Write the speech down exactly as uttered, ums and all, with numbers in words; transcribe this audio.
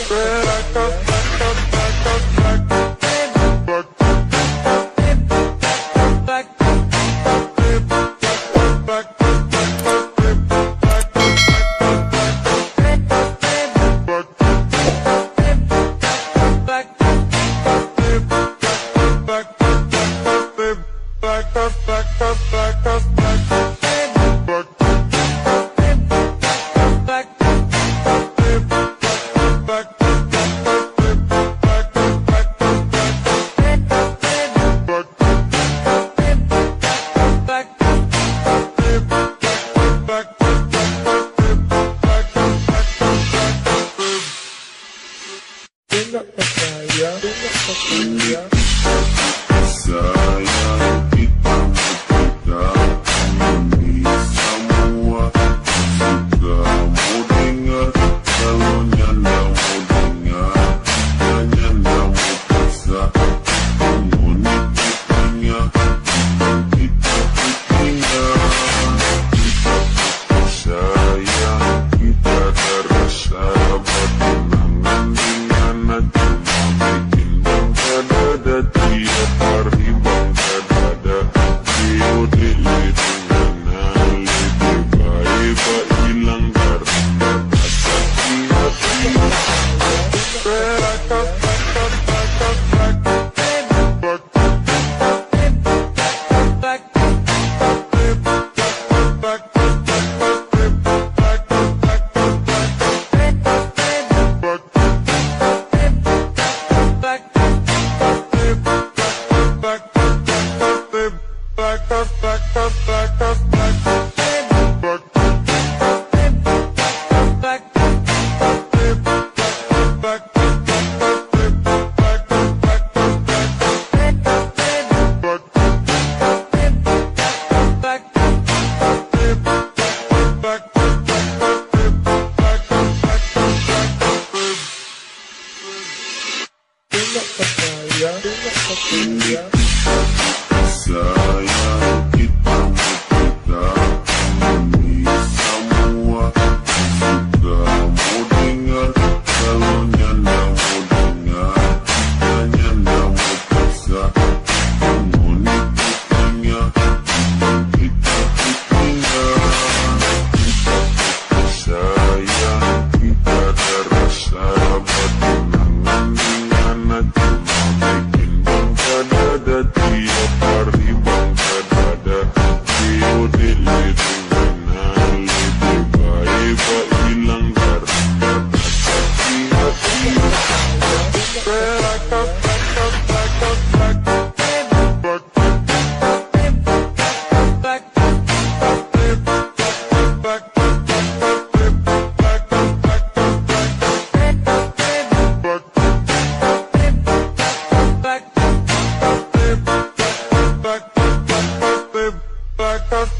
Tidak percaya, tidak percaya. Sayang kita berpegang ini semua. Suka mau dengar, kalau nyanda mau dengar, dan nyanda mau paksa. Penghuni kupingnya, kita kupingnya. Kita percaya, kita terasa bertunangan dengan cuma bikin bangga dada. Tiap hari bangga dada. Diode dengan lebih baik pak hilang karena sakit hati. Tidak percaya, tidak percaya. Sayang kita berpegang ini semua. Suka mau dengar, kalau nyanda mau dengar, dan nyanda mau paksa. Penghuni kupingnya, kita kupingnya. Kita percaya, kita terasa bertunangan dengan cuma bikin bangga dada. Tiap hari bangga dada. Diode dengan lebih baik pak hilang karena sakit hati. Back up.